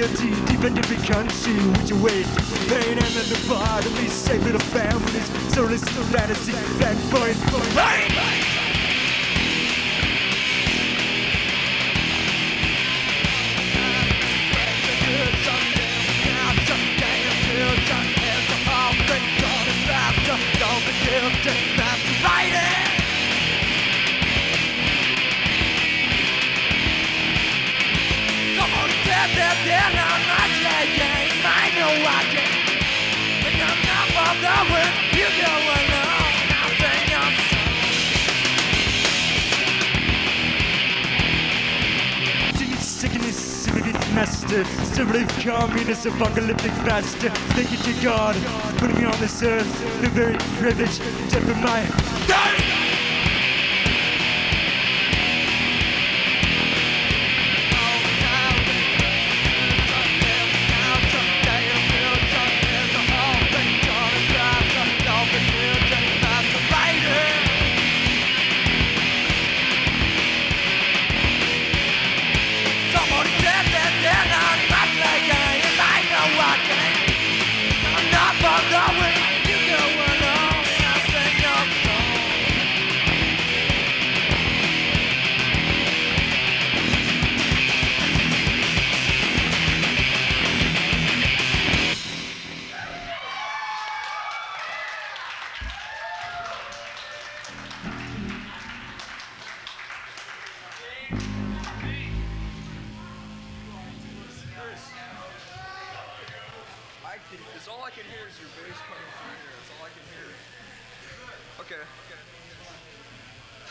loyalty, defending country with your weight. Pain and the bottomless, save little families, soulless serenity, backbone, pain. Don't be guilty, that's right. Someone said that they're not my game. I know I can. But I'm not bothered with you going on. I think I'm sickness, civic master, conservative communist, apocalyptic bastard. Thank you to God, putting me on this earth, the very privilege, death of my God. All I can hear is your bass coming through here. That's all I can hear. Okay.